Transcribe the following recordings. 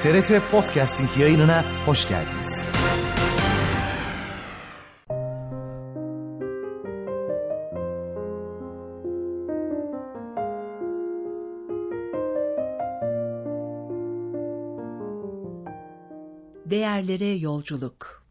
TRT Podcasting yayınına hoş geldiniz. Değerlere yolculuk.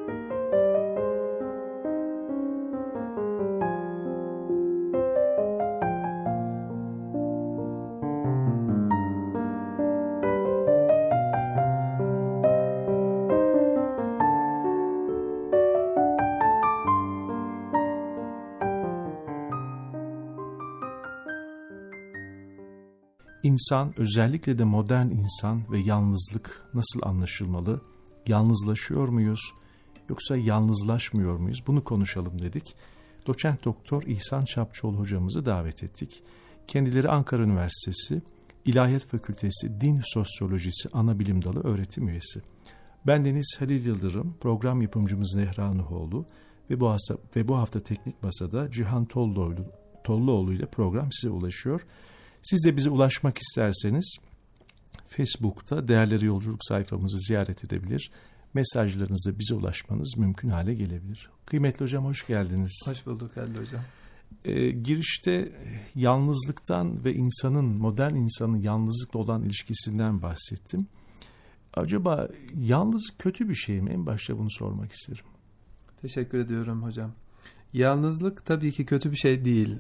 İnsan, özellikle de modern insan ve yalnızlık nasıl anlaşılmalı? Yalnızlaşıyor muyuz? Yoksa yalnızlaşmıyor muyuz? Bunu konuşalım dedik. Doçent Doktor İhsan Çapçıoğlu hocamızı davet ettik. Kendileri Ankara Üniversitesi İlahiyat Fakültesi Din Sosyolojisi Anabilim Dalı öğretim üyesi. Bendeniz Halil Yıldırım, program yapımcımız Nehra Nuhoğlu ve bu hafta Teknik Masa'da Cihan Tolluoğlu ile program size ulaşıyor. Siz de bize ulaşmak isterseniz Facebook'ta Değerleri Yolculuk sayfamızı ziyaret edebilir. Mesajlarınızla bize ulaşmanız mümkün hale gelebilir. Kıymetli hocam, hoş geldiniz. Hoş bulduk Halil hocam. Girişte yalnızlıktan ve modern insanın yalnızlıkla olan ilişkisinden bahsettim. Acaba yalnızlık kötü bir şey mi? En başta bunu sormak isterim. Teşekkür ediyorum hocam. Yalnızlık tabii ki kötü bir şey değil.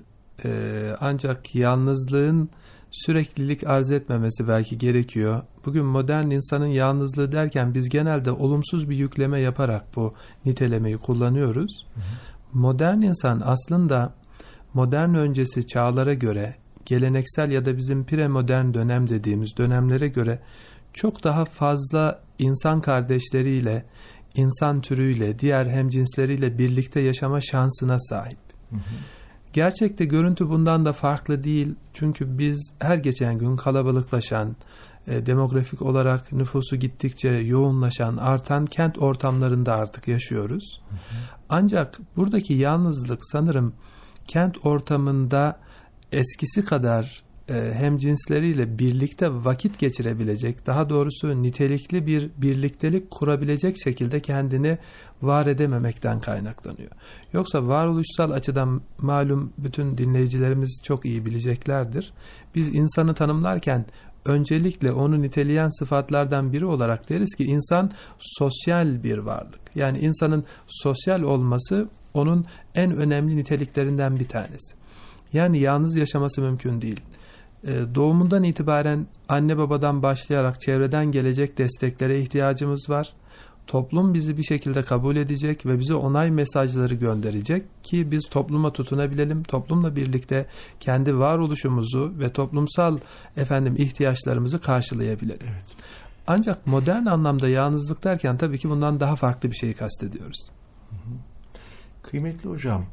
Ancak yalnızlığın süreklilik arz etmemesi belki gerekiyor. Bugün modern insanın yalnızlığı derken biz genelde olumsuz bir yükleme yaparak bu nitelemeyi kullanıyoruz. Hı hı. Modern insan aslında modern öncesi çağlara göre, geleneksel ya da bizim premodern dönem dediğimiz dönemlere göre çok daha fazla insan kardeşleriyle, insan türüyle, diğer hemcinsleriyle birlikte yaşama şansına sahip. Hı hı. Gerçekte görüntü bundan da farklı değil. Çünkü biz her geçen gün kalabalıklaşan, demografik olarak nüfusu gittikçe yoğunlaşan, artan kent ortamlarında artık yaşıyoruz. Hı hı. Ancak buradaki yalnızlık sanırım kent ortamında eskisi kadar hemcinsleriyle birlikte vakit geçirebilecek, daha doğrusu nitelikli bir birliktelik kurabilecek şekilde kendini var edememekten kaynaklanıyor. Yoksa varoluşsal açıdan malum bütün dinleyicilerimiz çok iyi bileceklerdir. Biz insanı tanımlarken öncelikle onu niteleyen sıfatlardan biri olarak deriz ki insan sosyal bir varlık. Yani insanın sosyal olması onun en önemli niteliklerinden bir tanesi. Yani yalnız yaşaması mümkün değil. Doğumundan itibaren anne babadan başlayarak çevreden gelecek desteklere ihtiyacımız var. Toplum bizi bir şekilde kabul edecek ve bize onay mesajları gönderecek ki biz topluma tutunabilelim. Toplumla birlikte kendi varoluşumuzu ve toplumsal ihtiyaçlarımızı karşılayabilelim. Evet. Ancak modern anlamda yalnızlık derken tabii ki bundan daha farklı bir şey kastediyoruz. Hı hı. Kıymetli hocam,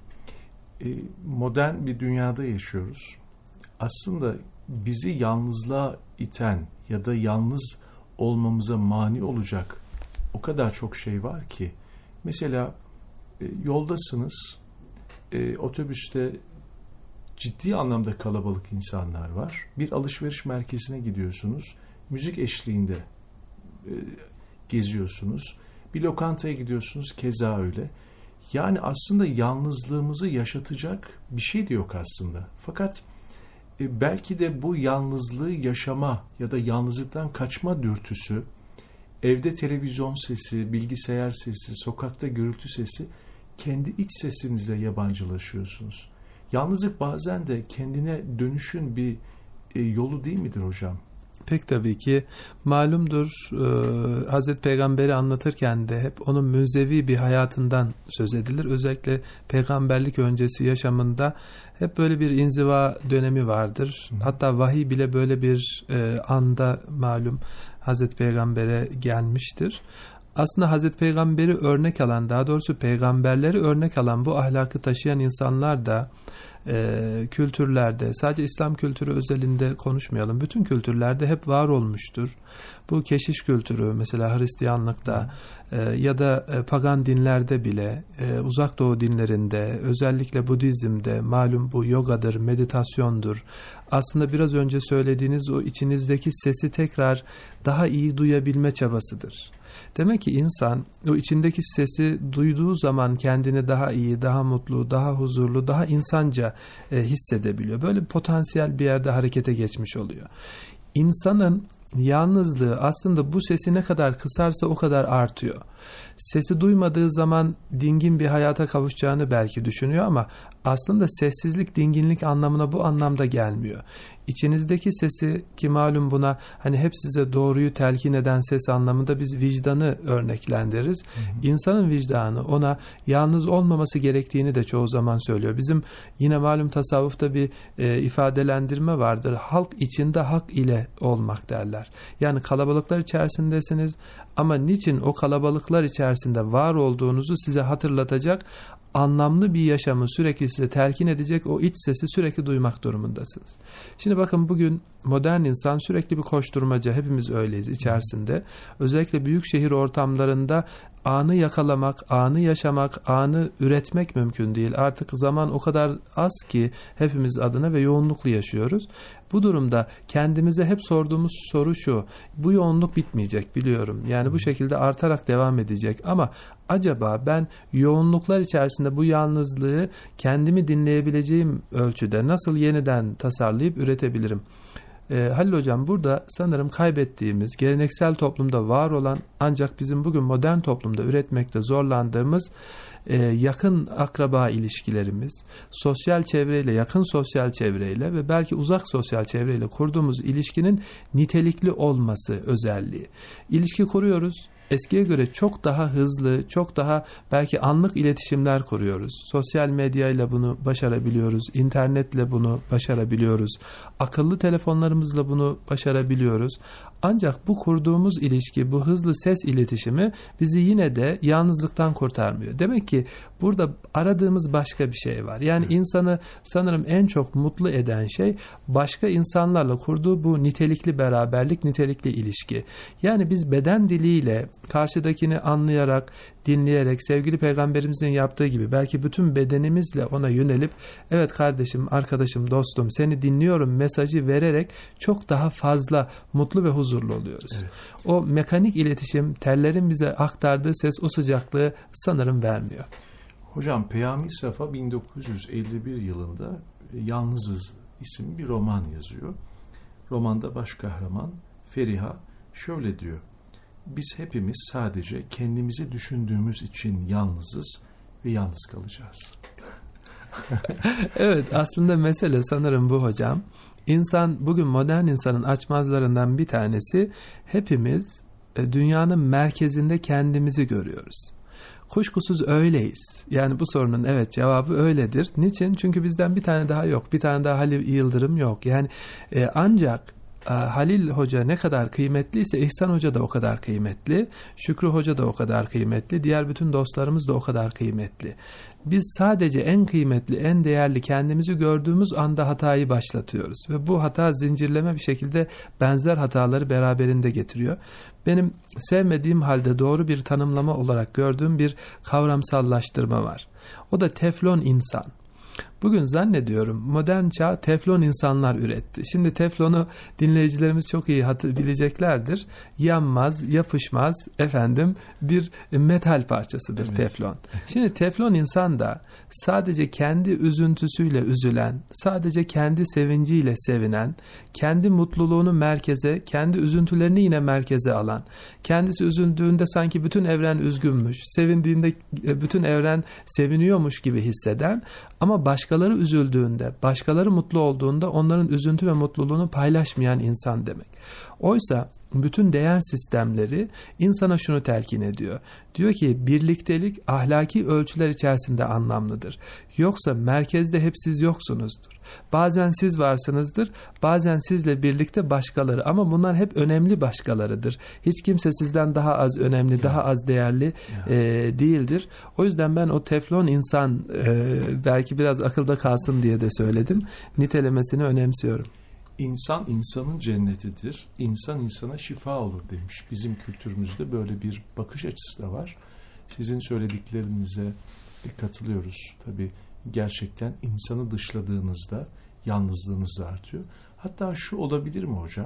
modern bir dünyada yaşıyoruz. Aslında bizi yalnızlığa iten ya da yalnız olmamıza mani olacak o kadar çok şey var ki. Mesela yoldasınız, otobüste ciddi anlamda kalabalık insanlar var. Bir alışveriş merkezine gidiyorsunuz, müzik eşliğinde geziyorsunuz. Bir lokantaya gidiyorsunuz, keza öyle. Yani aslında yalnızlığımızı yaşatacak bir şey de yok aslında. Fakat belki de bu yalnızlığı yaşama ya da yalnızlıktan kaçma dürtüsü, evde televizyon sesi, bilgisayar sesi, sokakta gürültü sesi, kendi iç sesinize yabancılaşıyorsunuz. Yalnızlık bazen de kendine dönüşün bir yolu değil midir hocam? Pek tabii ki malumdur. Hazreti Peygamber'i anlatırken de hep onun münzevi bir hayatından söz edilir. Özellikle peygamberlik öncesi yaşamında hep böyle bir inziva dönemi vardır. Hatta vahiy bile böyle bir anda malum Hazreti Peygamber'e gelmiştir. Aslında Hazreti Peygamber'i örnek alan, daha doğrusu peygamberleri örnek alan bu ahlakı taşıyan insanlar da kültürlerde, sadece İslam kültürü özelinde konuşmayalım, bütün kültürlerde hep var olmuştur. Bu keşiş kültürü mesela Hristiyanlıkta ya da pagan dinlerde bile, uzak doğu dinlerinde, özellikle Budizm'de malum bu yogadır, meditasyondur. Aslında biraz önce söylediğiniz o içinizdeki sesi tekrar daha iyi duyabilme çabasıdır. Demek ki insan o içindeki sesi duyduğu zaman kendini daha iyi, daha mutlu, daha huzurlu, daha insanca hissedebiliyor. Böyle bir potansiyel bir yerde harekete geçmiş oluyor. İnsanın yalnızlığı aslında bu sesi ne kadar kısarsa o kadar artıyor. Sesi duymadığı zaman dingin bir hayata kavuşacağını belki düşünüyor ama aslında sessizlik dinginlik anlamına bu anlamda gelmiyor. İçinizdeki sesi, ki malum buna hani hep size doğruyu telkin eden ses anlamında biz vicdanı örneklendiririz. İnsanın vicdanı ona yalnız olmaması gerektiğini de çoğu zaman söylüyor. Bizim yine malum tasavvufta bir ifadelendirme vardır. Halk içinde hak ile olmak derler. Yani kalabalıklar içerisindesiniz ama niçin o kalabalıklar içerisinde var olduğunuzu size hatırlatacak, anlamlı bir yaşamı sürekli size telkin edecek o iç sesi sürekli duymak durumundasınız. Şimdi bakın, bugün modern insan sürekli bir koşturmaca, hepimiz öyleyiz içerisinde. Özellikle büyük şehir ortamlarında anı yakalamak, anı yaşamak, anı üretmek mümkün değil. Artık zaman o kadar az ki hepimiz adına ve yoğunluklu yaşıyoruz. Bu durumda kendimize hep sorduğumuz soru şu: bu yoğunluk bitmeyecek biliyorum. Yani bu şekilde artarak devam edecek ama acaba ben yoğunluklar içerisinde bu yalnızlığı kendimi dinleyebileceğim ölçüde nasıl yeniden tasarlayıp üretebilirim? Halil Hocam, burada sanırım kaybettiğimiz, geleneksel toplumda var olan ancak bizim bugün modern toplumda üretmekte zorlandığımız yakın akraba ilişkilerimiz, sosyal çevreyle, yakın sosyal çevreyle ve belki uzak sosyal çevreyle kurduğumuz ilişkinin nitelikli olması özelliği. İlişki kuruyoruz. Eskiye göre çok daha hızlı, çok daha belki anlık iletişimler kuruyoruz. Sosyal medyayla bunu başarabiliyoruz. İnternetle bunu başarabiliyoruz. Akıllı telefonlarımızla bunu başarabiliyoruz. Ancak bu kurduğumuz ilişki, bu hızlı ses iletişimi bizi yine de yalnızlıktan kurtarmıyor. Demek ki burada aradığımız başka bir şey var. Yani insanı sanırım en çok mutlu eden şey başka insanlarla kurduğu bu nitelikli beraberlik, nitelikli ilişki. Yani biz beden diliyle karşıdakini anlayarak, dinleyerek, sevgili Peygamberimizin yaptığı gibi belki bütün bedenimizle ona yönelip evet kardeşim, arkadaşım, dostum seni dinliyorum mesajı vererek çok daha fazla mutlu ve huzurlu oluyoruz. Evet. O mekanik iletişim, tellerin bize aktardığı ses o sıcaklığı sanırım vermiyor. Hocam, Peyami Safa 1951 yılında Yalnızız isimli bir roman yazıyor. Romanda baş kahraman Feriha şöyle diyor: biz hepimiz sadece kendimizi düşündüğümüz için yalnızız ve yalnız kalacağız. Evet, aslında mesele sanırım bu hocam. İnsan, bugün modern insanın açmazlarından bir tanesi, hepimiz dünyanın merkezinde kendimizi görüyoruz. Kuşkusuz öyleyiz. Yani bu sorunun evet cevabı öyledir. Niçin? Çünkü bizden bir tane daha yok. Bir tane daha Halil Yıldırım yok. Yani ancak Halil Hoca ne kadar kıymetliyse İhsan Hoca da o kadar kıymetli, Şükrü Hoca da o kadar kıymetli, diğer bütün dostlarımız da o kadar kıymetli. Biz sadece en kıymetli, en değerli kendimizi gördüğümüz anda hatayı başlatıyoruz ve bu hata zincirleme bir şekilde benzer hataları beraberinde getiriyor. Benim sevmediğim halde doğru bir tanımlama olarak gördüğüm bir kavramsallaştırma var. O da teflon insan. Bugün zannediyorum modern çağ teflon insanlar üretti. Şimdi teflonu dinleyicilerimiz çok iyi bileceklerdir. Yanmaz, yapışmaz bir metal parçasıdır, evet. Teflon. Şimdi teflon insan da sadece kendi üzüntüsüyle üzülen, sadece kendi sevinciyle sevinen, kendi mutluluğunu merkeze, kendi üzüntülerini yine merkeze alan, kendisi üzüldüğünde sanki bütün evren üzgünmüş, sevindiğinde bütün evren seviniyormuş gibi hisseden ama başkaları üzüldüğünde, başkaları mutlu olduğunda onların üzüntü ve mutluluğunu paylaşmayan insan demek. Oysa bütün değer sistemleri insana şunu telkin ediyor. Diyor ki birliktelik ahlaki ölçüler içerisinde anlamlıdır. Yoksa merkezde hep siz yoksunuzdur. Bazen siz varsınızdır, bazen sizle birlikte başkaları, ama bunlar hep önemli başkalarıdır. Hiç kimse sizden daha az önemli, daha az değerli değildir. O yüzden ben o teflon insan belki biraz akılda kalsın diye de söyledim. Nitelemesini önemsiyorum. İnsan insanın cennetidir. İnsan insana şifa olur demiş. Bizim kültürümüzde böyle bir bakış açısı da var. Sizin söylediklerinize katılıyoruz. Tabii gerçekten insanı dışladığınızda yalnızlığınız da artıyor. Hatta şu olabilir mi hocam?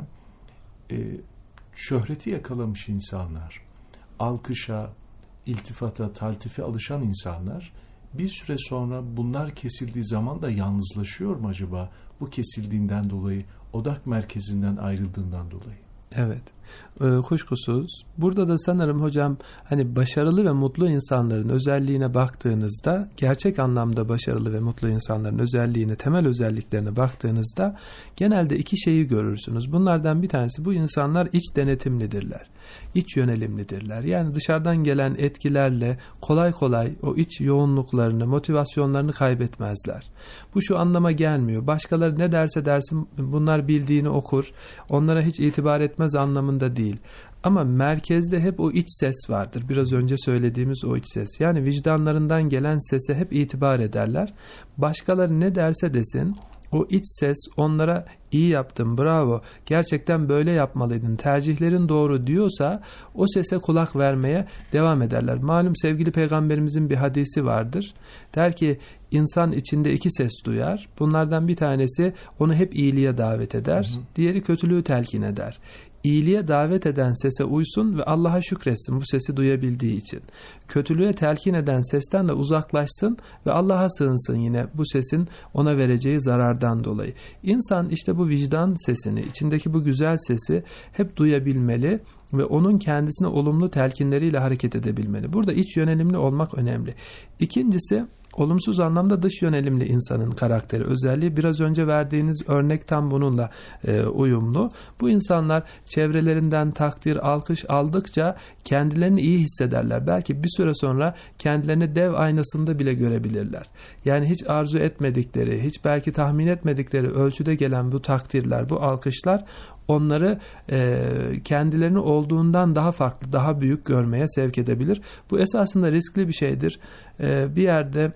Şöhreti yakalamış insanlar, alkışa, iltifata, taltife alışan insanlar bir süre sonra bunlar kesildiği zaman da yalnızlaşıyor mu acaba? Bu kesildiğinden dolayı, odak merkezinden ayrıldığından dolayı. Evet, kuşkusuz. Burada da sanırım hocam hani başarılı ve mutlu insanların özelliğine baktığınızda, gerçek anlamda başarılı ve mutlu insanların özelliğine, temel özelliklerine baktığınızda genelde iki şeyi görürsünüz. Bunlardan bir tanesi, bu insanlar iç denetimlidirler. İç yönelimlidirler. Yani dışarıdan gelen etkilerle kolay kolay o iç yoğunluklarını, motivasyonlarını kaybetmezler. Bu şu anlama gelmiyor. Başkaları ne derse dersin bunlar bildiğini okur. Onlara hiç itibar etmez anlamında değil. Ama merkezde hep o iç ses vardır. Biraz önce söylediğimiz o iç ses. Yani vicdanlarından gelen sese hep itibar ederler. Başkaları ne derse desin, o iç ses onlara iyi yaptın, bravo, gerçekten böyle yapmalıydın, tercihlerin doğru diyorsa o sese kulak vermeye devam ederler. Malum sevgili peygamberimizin bir hadisi vardır. Der ki insan içinde iki ses duyar. Bunlardan bir tanesi onu hep iyiliğe davet eder. Diğeri kötülüğü telkin eder. İyiliğe davet eden sese uysun ve Allah'a şükretsin bu sesi duyabildiği için. Kötülüğe telkin eden sesten de uzaklaşsın ve Allah'a sığınsın yine bu sesin ona vereceği zarardan dolayı. İnsan işte bu vicdan sesini, içindeki bu güzel sesi hep duyabilmeli ve onun kendisine olumlu telkinleriyle hareket edebilmeli. Burada iç yönelimli olmak önemli. İkincisi, olumsuz anlamda dış yönelimli insanın karakteri, özelliği. Biraz önce verdiğiniz örnek tam bununla uyumlu. Bu insanlar çevrelerinden takdir, alkış aldıkça kendilerini iyi hissederler. Belki bir süre sonra kendilerini dev aynasında bile görebilirler. Yani hiç arzu etmedikleri, hiç belki tahmin etmedikleri ölçüde gelen bu takdirler, bu alkışlar onları kendilerini olduğundan daha farklı, daha büyük görmeye sevk edebilir. Bu esasında riskli bir şeydir. Bir yerde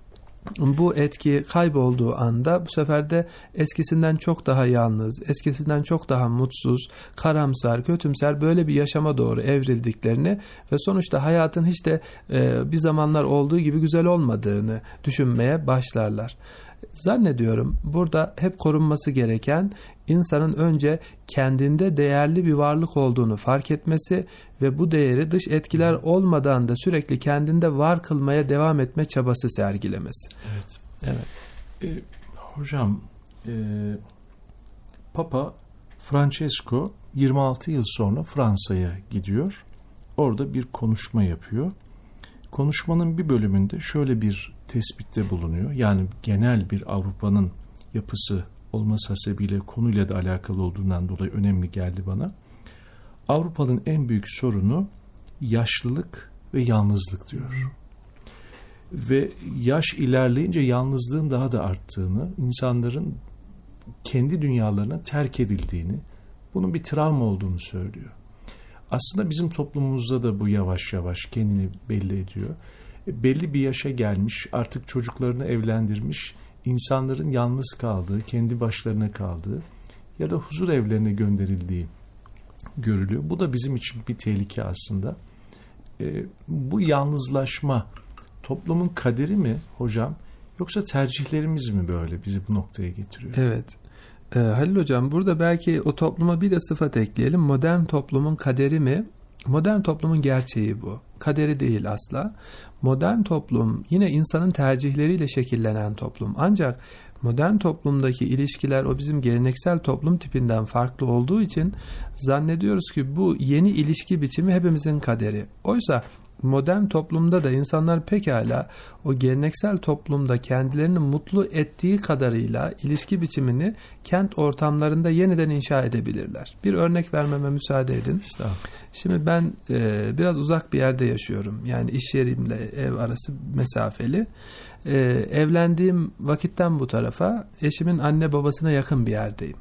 bu etki kaybolduğu anda bu sefer de eskisinden çok daha yalnız, eskisinden çok daha mutsuz, karamsar, kötümser böyle bir yaşama doğru evrildiklerini ve sonuçta hayatın hiç de bir zamanlar olduğu gibi güzel olmadığını düşünmeye başlarlar. Zannediyorum burada hep korunması gereken insanın önce kendinde değerli bir varlık olduğunu fark etmesi ve bu değeri dış etkiler olmadan da sürekli kendinde var kılmaya devam etme çabası sergilemesi. Evet. Hocam, Papa Francesco 26 yıl sonra Fransa'ya gidiyor. Orada bir konuşma yapıyor. Konuşmanın bir bölümünde şöyle bir tespitte bulunuyor. Yani genel bir Avrupa'nın yapısı olması hasebiyle konuyla da alakalı olduğundan dolayı önemli geldi bana. Avrupa'nın en büyük sorunu yaşlılık ve yalnızlık diyor. Ve yaş ilerleyince yalnızlığın daha da arttığını, insanların kendi dünyalarına terk edildiğini, bunun bir travma olduğunu söylüyor. Aslında bizim toplumumuzda da bu yavaş yavaş kendini belli ediyor. Belli bir yaşa gelmiş, artık çocuklarını evlendirmiş, insanların yalnız kaldığı, kendi başlarına kaldığı ya da huzur evlerine gönderildiği görülüyor. Bu da bizim için bir tehlike aslında. Bu yalnızlaşma toplumun kaderi mi hocam, yoksa tercihlerimiz mi böyle bizi bu noktaya getiriyor? Evet. Halil Hocam, burada belki o topluma bir de sıfat ekleyelim. Modern toplumun kaderi mi? Modern toplumun gerçeği bu. Kaderi değil asla. Modern toplum yine insanın tercihleriyle şekillenen toplum. Ancak modern toplumdaki ilişkiler o bizim geleneksel toplum tipinden farklı olduğu için zannediyoruz ki bu yeni ilişki biçimi hepimizin kaderi. Oysa modern toplumda da insanlar pekala o geleneksel toplumda kendilerini mutlu ettiği kadarıyla ilişki biçimini kent ortamlarında yeniden inşa edebilirler. Bir örnek vermeme müsaade edin. Şimdi ben biraz uzak bir yerde yaşıyorum. Yani iş yerimle ev arası mesafeli. Evlendiğim vakitten bu tarafa eşimin anne babasına yakın bir yerdeyim.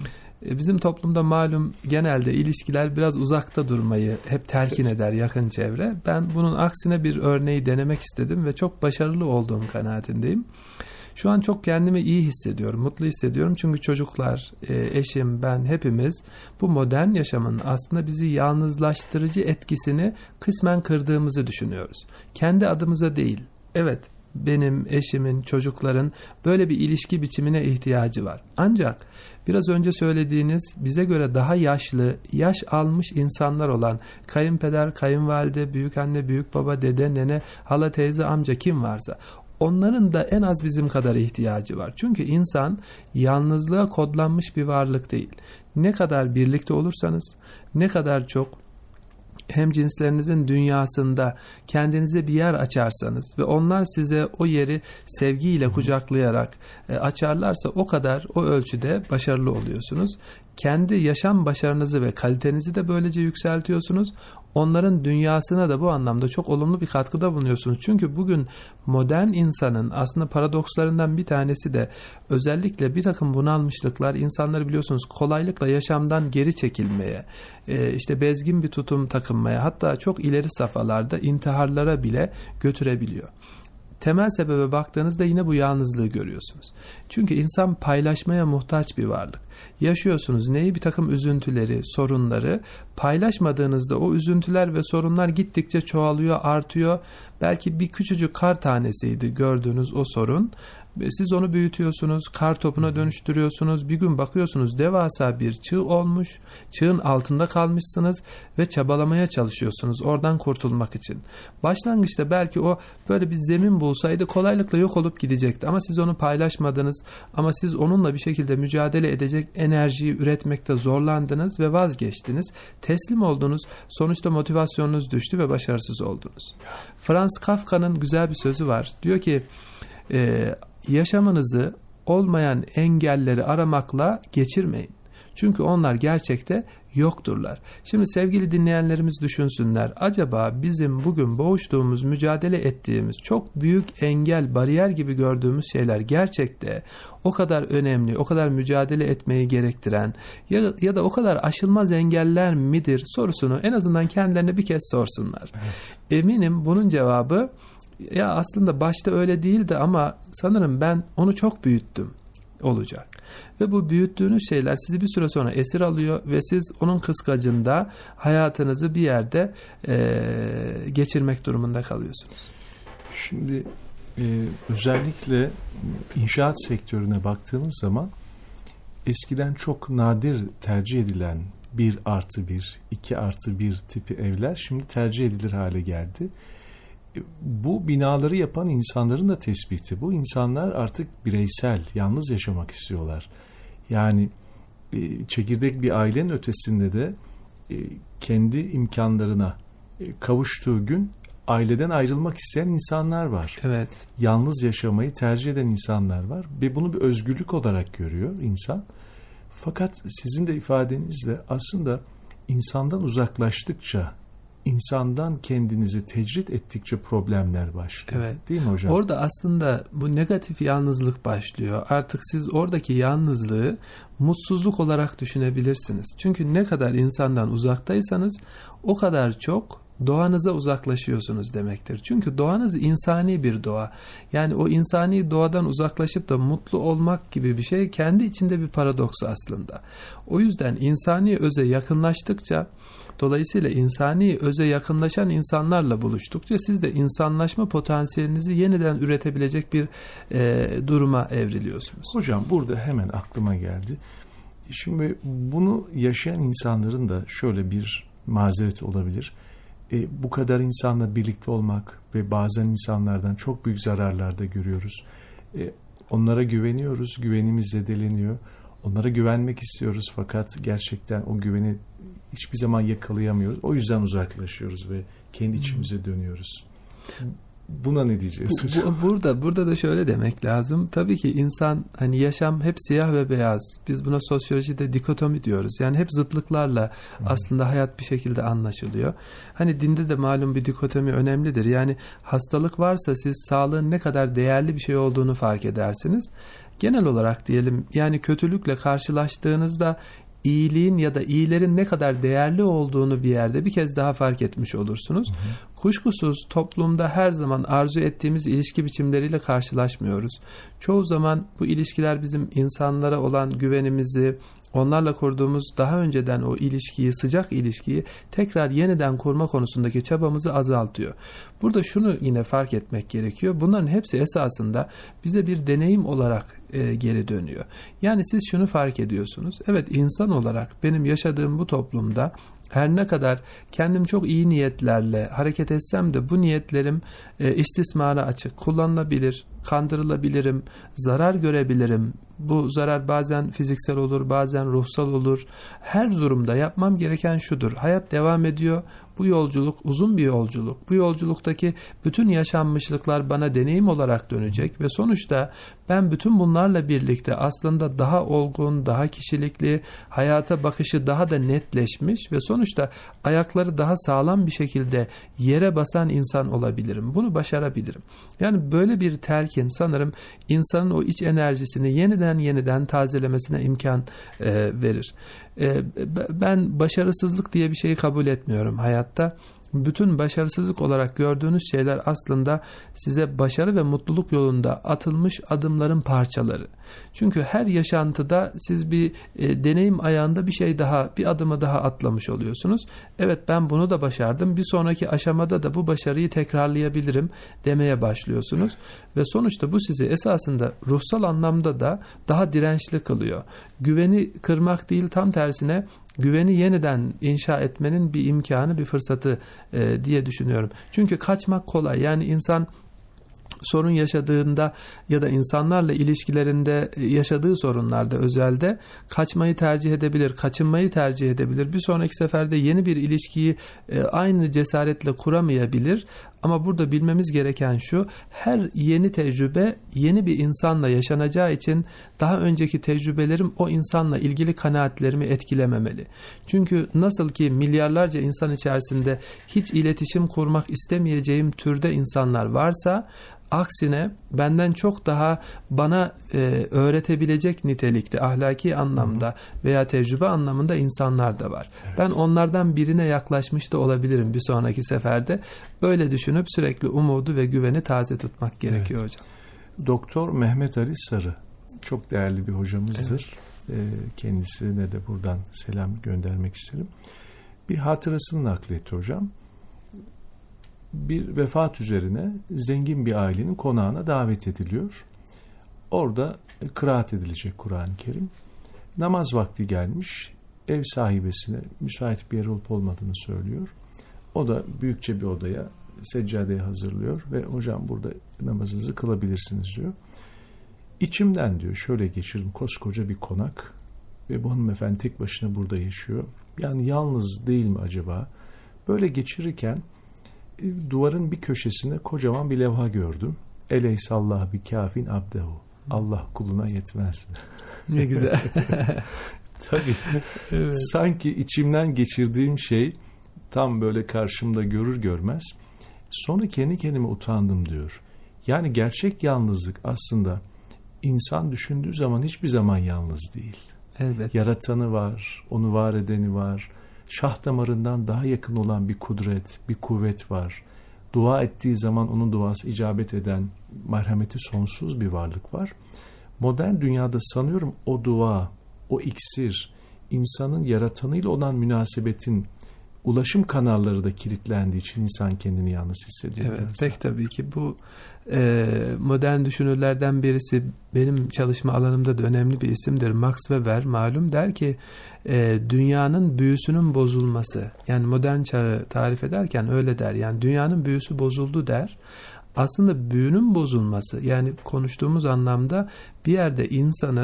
Bizim toplumda malum genelde ilişkiler biraz uzakta durmayı hep telkin eder yakın çevre. Ben bunun aksine bir örneği denemek istedim ve çok başarılı olduğum kanaatindeyim. Şu an çok kendimi iyi hissediyorum, mutlu hissediyorum. Çünkü çocuklar, eşim, ben hepimiz bu modern yaşamın aslında bizi yalnızlaştırıcı etkisini kısmen kırdığımızı düşünüyoruz. Kendi adımıza değil. Evet, benim, eşimin, çocukların böyle bir ilişki biçimine ihtiyacı var. Ancak biraz önce söylediğiniz bize göre daha yaşlı, yaş almış insanlar olan kayınpeder, kayınvalide, büyükanne, büyükbaba, dede, nene, hala, teyze, amca kim varsa onların da en az bizim kadar ihtiyacı var. Çünkü insan yalnızlığa kodlanmış bir varlık değil. Ne kadar birlikte olursanız, ne kadar çok hemcinslerinizin dünyasında kendinize bir yer açarsanız ve onlar size o yeri sevgiyle kucaklayarak açarlarsa o kadar o ölçüde başarılı oluyorsunuz. Kendi yaşam başarınızı ve kalitenizi de böylece yükseltiyorsunuz. Onların dünyasına da bu anlamda çok olumlu bir katkıda bulunuyorsunuz. Çünkü bugün modern insanın aslında paradokslarından bir tanesi de özellikle bir takım bunalmışlıklar insanları biliyorsunuz kolaylıkla yaşamdan geri çekilmeye, işte bezgin bir tutum takınmaya, hatta çok ileri safhalarda intiharlara bile götürebiliyor. Temel sebebe baktığınızda yine bu yalnızlığı görüyorsunuz. Çünkü insan paylaşmaya muhtaç bir varlık. Yaşıyorsunuz neyi? Bir takım üzüntüleri, sorunları. Paylaşmadığınızda o üzüntüler ve sorunlar gittikçe çoğalıyor, artıyor. Belki bir küçücük kar tanesiydi gördüğünüz o sorun. Siz onu büyütüyorsunuz, kar topuna dönüştürüyorsunuz. Bir gün bakıyorsunuz devasa bir çığ olmuş, çığın altında kalmışsınız ve çabalamaya çalışıyorsunuz oradan kurtulmak için. Başlangıçta belki o böyle bir zemin bulsaydı kolaylıkla yok olup gidecekti ama siz onu paylaşmadınız, ama siz onunla bir şekilde mücadele edecek enerjiyi üretmekte zorlandınız ve vazgeçtiniz. Teslim oldunuz, sonuçta motivasyonunuz düştü ve başarısız oldunuz. Franz Kafka'nın güzel bir sözü var. Diyor ki yaşamınızı olmayan engelleri aramakla geçirmeyin. Çünkü onlar gerçekte yokturlar. Şimdi sevgili dinleyenlerimiz düşünsünler. Acaba bizim bugün boğuştuğumuz, mücadele ettiğimiz çok büyük engel, bariyer gibi gördüğümüz şeyler gerçekte o kadar önemli, o kadar mücadele etmeyi gerektiren ya da o kadar aşılmaz engeller midir sorusunu en azından kendilerine bir kez sorsunlar. Evet. Eminim bunun cevabı ya aslında başta öyle değildi ama sanırım ben onu çok büyüttüm olacak. Ve bu büyüttüğünüz şeyler sizi bir süre sonra esir alıyor ve siz onun kıskacında hayatınızı bir yerde geçirmek durumunda kalıyorsunuz. Şimdi özellikle inşaat sektörüne baktığınız zaman eskiden çok nadir tercih edilen 1+1, 2+1 tipi evler şimdi tercih edilir hale geldi. Bu binaları yapan insanların da tespiti. Bu insanlar artık bireysel, yalnız yaşamak istiyorlar. Yani çekirdek bir ailenin ötesinde de kendi imkanlarına kavuştuğu gün aileden ayrılmak isteyen insanlar var. Evet. Yalnız yaşamayı tercih eden insanlar var ve bunu bir özgürlük olarak görüyor insan. Fakat sizin de ifadenizle aslında insandan uzaklaştıkça, insandan kendinizi tecrit ettikçe problemler başlıyor. Evet. Değil mi hocam? Orada aslında bu negatif yalnızlık başlıyor. Artık siz oradaki yalnızlığı mutsuzluk olarak düşünebilirsiniz. Çünkü ne kadar insandan uzaktaysanız o kadar çok doğanıza uzaklaşıyorsunuz demektir. Çünkü doğanız insani bir doğa. Yani o insani doğadan uzaklaşıp da mutlu olmak gibi bir şey kendi içinde bir paradoks aslında. O yüzden insani öze yakınlaştıkça, dolayısıyla insani öze yakınlaşan insanlarla buluştukça siz de insanlaşma potansiyelinizi yeniden üretebilecek bir duruma evriliyorsunuz. Hocam burada hemen aklıma geldi. Şimdi bunu yaşayan insanların da şöyle bir mazereti olabilir. Bu kadar insanla birlikte olmak ve bazen insanlardan çok büyük zararlar da görüyoruz. Onlara güveniyoruz, güvenimiz zedeleniyor. Onlara güvenmek istiyoruz fakat gerçekten o güveni hiçbir zaman yakalayamıyoruz. O yüzden uzaklaşıyoruz ve kendi içimize dönüyoruz. Buna ne diyeceğiz hocam? Burada da şöyle demek lazım. Tabii ki insan, hani yaşam hep siyah ve beyaz. Biz buna sosyolojide dikotomi diyoruz. Yani hep zıtlıklarla aslında hayat bir şekilde anlaşılıyor. Hani dinde de malum bir dikotomi önemlidir. Yani hastalık varsa siz sağlığın ne kadar değerli bir şey olduğunu fark edersiniz. Genel olarak diyelim, yani kötülükle karşılaştığınızda iyiliğin ya da iyilerin ne kadar değerli olduğunu bir yerde bir kez daha fark etmiş olursunuz. Kuşkusuz toplumda her zaman arzu ettiğimiz ilişki biçimleriyle karşılaşmıyoruz. Çoğu zaman bu ilişkiler bizim insanlara olan güvenimizi, onlarla kurduğumuz daha önceden o ilişkiyi, sıcak ilişkiyi tekrar yeniden kurma konusundaki çabamızı azaltıyor. Burada şunu yine fark etmek gerekiyor. Bunların hepsi esasında bize bir deneyim olarak geri dönüyor. Yani siz şunu fark ediyorsunuz. Evet, insan olarak benim yaşadığım bu toplumda her ne kadar kendim çok iyi niyetlerle hareket etsem de bu niyetlerim istismara açık, kullanılabilir, kandırılabilirim, zarar görebilirim. Bu zarar bazen fiziksel olur, bazen ruhsal olur. Her durumda yapmam gereken şudur: hayat devam ediyor. Bu yolculuk uzun bir yolculuk. Bu yolculuktaki bütün yaşanmışlıklar bana deneyim olarak dönecek ve sonuçta ben bütün bunlarla birlikte aslında daha olgun, daha kişilikli, hayata bakışı daha da netleşmiş ve sonuçta ayakları daha sağlam bir şekilde yere basan insan olabilirim. Bunu başarabilirim. Yani böyle bir telkin sanırım insanın o iç enerjisini yeniden tazelemesine imkan verir. Ben başarısızlık diye bir şeyi kabul etmiyorum hayatta. Bütün başarısızlık olarak gördüğünüz şeyler aslında size başarı ve mutluluk yolunda atılmış adımların parçaları. Çünkü her yaşantıda siz bir deneyim ayağında bir adımı daha atlamış oluyorsunuz. Evet, ben bunu da başardım. Bir sonraki aşamada da bu başarıyı tekrarlayabilirim demeye başlıyorsunuz. Ve sonuçta bu sizi esasında ruhsal anlamda da daha dirençli kılıyor. Güveni kırmak değil, tam tersine güveni yeniden inşa etmenin bir imkanı, bir fırsatı diye düşünüyorum. Çünkü kaçmak kolay. Yani insan sorun yaşadığında ya da insanlarla ilişkilerinde yaşadığı sorunlarda özelde kaçmayı tercih edebilir, kaçınmayı tercih edebilir. Bir sonraki seferde yeni bir ilişkiyi aynı cesaretle kuramayabilir. Ama burada bilmemiz gereken şu: her yeni tecrübe yeni bir insanla yaşanacağı için daha önceki tecrübelerim o insanla ilgili kanaatlerimi etkilememeli. Çünkü nasıl ki milyarlarca insan içerisinde hiç iletişim kurmak istemeyeceğim türde insanlar varsa, aksine benden çok daha bana öğretebilecek nitelikte, ahlaki anlamda veya tecrübe anlamında insanlar da var. Evet. Ben onlardan birine yaklaşmış da olabilirim bir sonraki seferde. Böyle düşünüp sürekli umudu ve güveni taze tutmak gerekiyor hocam. Doktor Mehmet Ali Sarı çok değerli bir hocamızdır. Evet. Kendisine de buradan selam göndermek isterim. Bir hatırasını nakletti hocam. Bir vefat üzerine zengin bir ailenin konağına davet ediliyor. Orada kıraat edilecek Kur'an-ı Kerim. Namaz vakti gelmiş. Ev sahibesine müsait bir yer olup olmadığını söylüyor. O da büyükçe bir odaya seccadeyi hazırlıyor ve hocam burada namazınızı kılabilirsiniz diyor. İçimden diyor şöyle geçirdim, koskoca bir konak ve bu hanımefendi tek başına burada yaşıyor. Yani yalnız değil mi acaba? Böyle geçirirken duvarın bir köşesinde kocaman bir levha gördüm. Eleysallah bi kafin abdehu. Allah kuluna yetmez mi? Ne güzel. Tabii. Evet. Sanki içimden geçirdiğim şey tam böyle karşımda görür görmez. Sonra kendi kendime utandım diyor. Yani gerçek yalnızlık aslında insan düşündüğü zaman hiçbir zaman yalnız değil. Evet. Yaratanı var, onu var edeni var. Şah damarından daha yakın olan bir kudret, bir kuvvet var. Dua ettiği zaman onun duası icabet eden, merhameti sonsuz bir varlık var. Modern dünyada sanıyorum o dua, o iksir, insanın yaratanıyla olan münasebetin ulaşım kanalları da kilitlendiği için insan kendini yalnız hissediyor. Evet, pek tabii ki bu modern düşünürlerden birisi, benim çalışma alanımda da önemli bir isimdir. Max Weber malum der ki dünyanın büyüsünün bozulması, yani modern çağı tarif ederken öyle der. Yani dünyanın büyüsü bozuldu der. Aslında büyünün bozulması, yani konuştuğumuz anlamda bir yerde insanın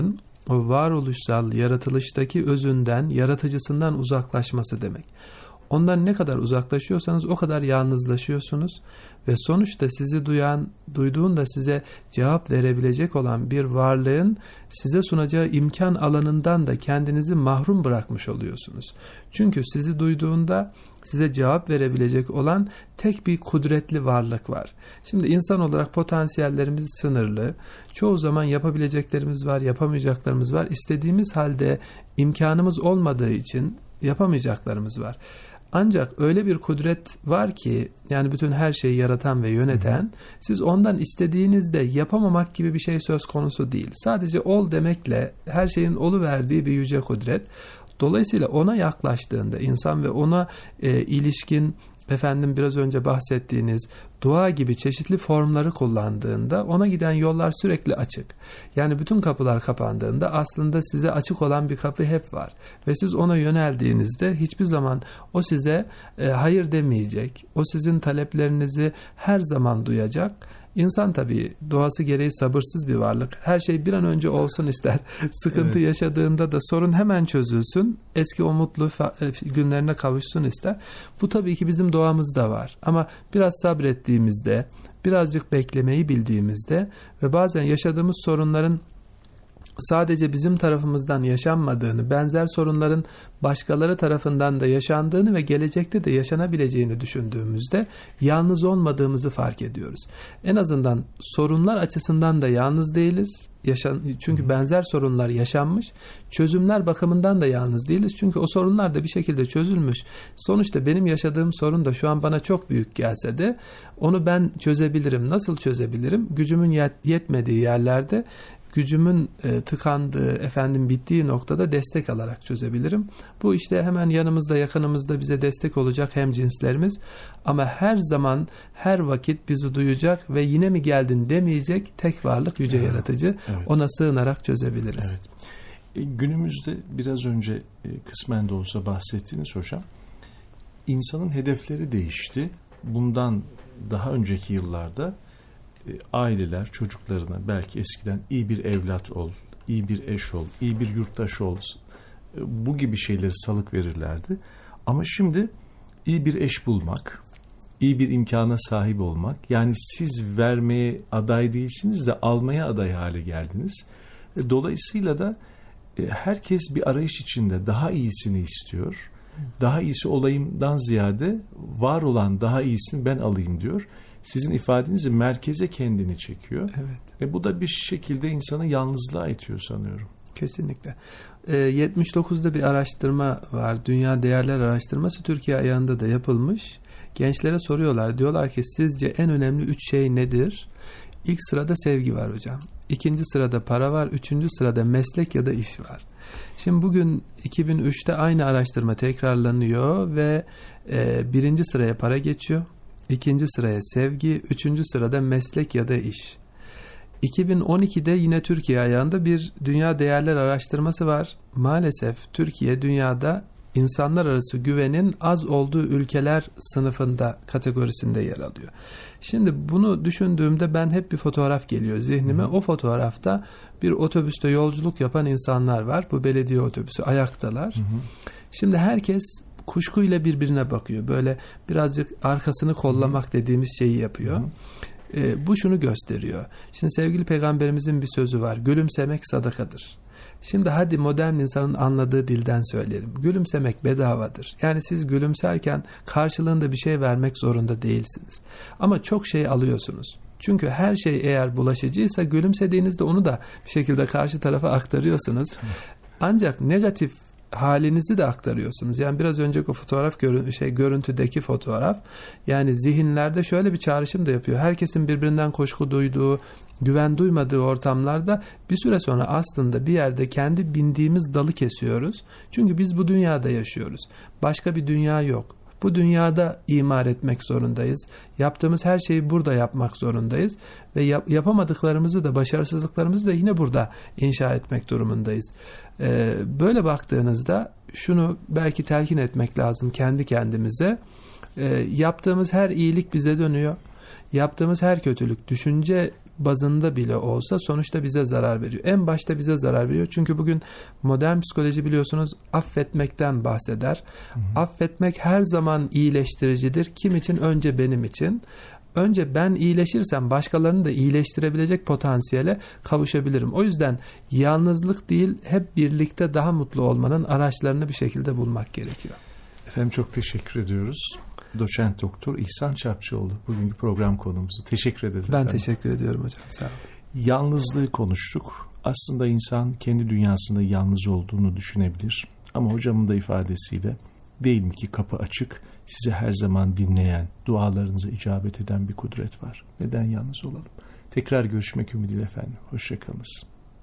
o varoluşsal yaratılıştaki özünden, yaratıcısından uzaklaşması demek. Ondan ne kadar uzaklaşıyorsanız o kadar yalnızlaşıyorsunuz ve sonuçta sizi duyduğunda size cevap verebilecek olan bir varlığın size sunacağı imkan alanından da kendinizi mahrum bırakmış oluyorsunuz. Çünkü sizi duyduğunda size cevap verebilecek olan tek bir kudretli varlık var. Şimdi insan olarak potansiyellerimiz sınırlı. Çoğu zaman yapabileceklerimiz var, yapamayacaklarımız var. İstediğimiz halde imkanımız olmadığı için yapamayacaklarımız var. Ancak öyle bir kudret var ki, yani bütün her şeyi yaratan ve yöneten, siz ondan istediğinizde yapamamak gibi bir şey söz konusu değil. Sadece ol demekle her şeyin oluverdiği bir yüce kudret. Dolayısıyla ona yaklaştığında insan ve ona ilişkin biraz önce bahsettiğiniz dua gibi çeşitli formları kullandığında ona giden yollar sürekli açık. Yani bütün kapılar kapandığında aslında size açık olan bir kapı hep var. Ve siz ona yöneldiğinizde hiçbir zaman o size hayır demeyecek. O sizin taleplerinizi her zaman duyacak. İnsan tabii doğası gereği sabırsız bir varlık. Her şey bir an önce olsun ister. Sıkıntı yaşadığında da sorun hemen çözülsün. Eski o mutlu günlerine kavuşsun ister. Bu tabii ki bizim doğamızda var. Ama biraz sabrettiğimizde, birazcık beklemeyi bildiğimizde ve bazen yaşadığımız sorunların sadece bizim tarafımızdan yaşanmadığını, benzer sorunların başkaları tarafından da yaşandığını ve gelecekte de yaşanabileceğini düşündüğümüzde yalnız olmadığımızı fark ediyoruz. En azından sorunlar açısından da yalnız değiliz. Çünkü benzer sorunlar yaşanmış. Çözümler bakımından da yalnız değiliz. Çünkü o sorunlar da bir şekilde çözülmüş. Sonuçta benim yaşadığım sorun da şu an bana çok büyük gelse de onu ben çözebilirim. Nasıl çözebilirim? Gücümün yetmediği yerlerde, gücümün tıkandığı, bittiği noktada destek alarak çözebilirim. Bu işte hemen yanımızda, yakınımızda bize destek olacak hemcinslerimiz. Ama her zaman, her vakit bizi duyacak ve yine mi geldin demeyecek tek varlık yüce yaratıcı. Evet. Ona sığınarak çözebiliriz. Evet. Günümüzde biraz önce kısmen de olsa bahsettiğiniz hocam, insanın hedefleri değişti. Bundan daha önceki yıllarda aileler çocuklarına belki eskiden iyi bir evlat ol, iyi bir eş ol, iyi bir yurttaş ol, bu gibi şeyleri salık verirlerdi. Ama şimdi iyi bir eş bulmak, iyi bir imkana sahip olmak, yani siz vermeye aday değilsiniz de almaya aday hale geldiniz. Dolayısıyla da herkes bir arayış içinde daha iyisini istiyor. Daha iyisi olayımdan ziyade var olan daha iyisini ben alayım diyor. Sizin ifadenizi merkeze kendini çekiyor. Evet. Bu da bir şekilde insanı yalnızlığa itiyor sanıyorum. Kesinlikle. 79'da bir araştırma var. Dünya Değerler Araştırması Türkiye ayağında da yapılmış. Gençlere soruyorlar. Diyorlar ki sizce en önemli 3 şey nedir? İlk sırada sevgi var hocam. İkinci sırada para var. Üçüncü sırada meslek ya da iş var. Şimdi bugün 2003'te aynı araştırma tekrarlanıyor ve birinci sıraya para geçiyor. İkinci sıraya sevgi, üçüncü sırada meslek ya da iş. 2012'de yine Türkiye ayağında bir dünya değerler araştırması var. Maalesef Türkiye dünyada insanlar arası güvenin az olduğu ülkeler sınıfında, kategorisinde yer alıyor. Şimdi bunu düşündüğümde ben hep bir fotoğraf geliyor zihnime. O fotoğrafta bir otobüste yolculuk yapan insanlar var. Bu belediye otobüsü, ayaktalar. Şimdi herkes kuşkuyla birbirine bakıyor. Böyle birazcık arkasını kollamak dediğimiz şeyi yapıyor. Bu şunu gösteriyor. Şimdi sevgili peygamberimizin bir sözü var. Gülümsemek sadakadır. Şimdi hadi modern insanın anladığı dilden söyleyelim. Gülümsemek bedavadır. Yani siz gülümserken karşılığında bir şey vermek zorunda değilsiniz. Ama çok şey alıyorsunuz. Çünkü her şey eğer bulaşıcıysa gülümsediğinizde onu da bir şekilde karşı tarafa aktarıyorsunuz. Ancak negatif halinizi de aktarıyorsunuz. Yani biraz önceki o fotoğraf görüntüdeki fotoğraf, yani zihinlerde şöyle bir çağrışım da yapıyor. Herkesin birbirinden kuşku duyduğu, güven duymadığı ortamlarda bir süre sonra aslında bir yerde kendi bindiğimiz dalı kesiyoruz. Çünkü biz bu dünyada yaşıyoruz. Başka bir dünya yok. Bu dünyada imar etmek zorundayız. Yaptığımız her şeyi burada yapmak zorundayız. Ve yapamadıklarımızı da, başarısızlıklarımızı da yine burada inşa etmek durumundayız. Böyle baktığınızda şunu belki telkin etmek lazım kendi kendimize. Yaptığımız her iyilik bize dönüyor. Yaptığımız her kötülük düşünce bazında bile olsa sonuçta bize zarar veriyor. En başta bize zarar veriyor. Çünkü bugün modern psikoloji biliyorsunuz affetmekten bahseder. Affetmek her zaman iyileştiricidir. Kim için? Önce benim için. Önce ben iyileşirsem başkalarını da iyileştirebilecek potansiyele kavuşabilirim. O yüzden yalnızlık değil, hep birlikte daha mutlu olmanın araçlarını bir şekilde bulmak gerekiyor. Efendim çok teşekkür ediyoruz. Doçent Doktor İhsan Çapçıoğlu bugünkü program konumuzu. Teşekkür ederiz Ben efendim. teşekkür ediyorum hocam. Sağ olun. Yalnızlığı konuştuk. Aslında insan kendi dünyasında yalnız olduğunu düşünebilir. Ama hocamın da ifadesiyle değil mi ki kapı açık, sizi her zaman dinleyen, dualarınıza icabet eden bir kudret var. Neden yalnız olalım? Tekrar görüşmek ümidiyle efendim. Hoşça kalınız.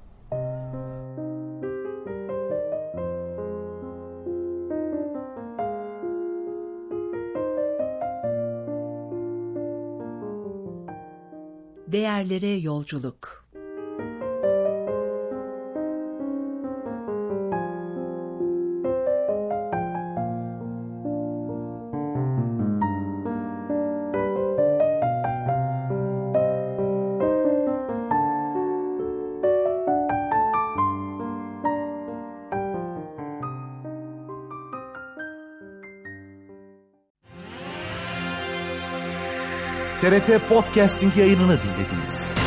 Değerlere yolculuk. TRT Podcasting yayınını dinlediniz.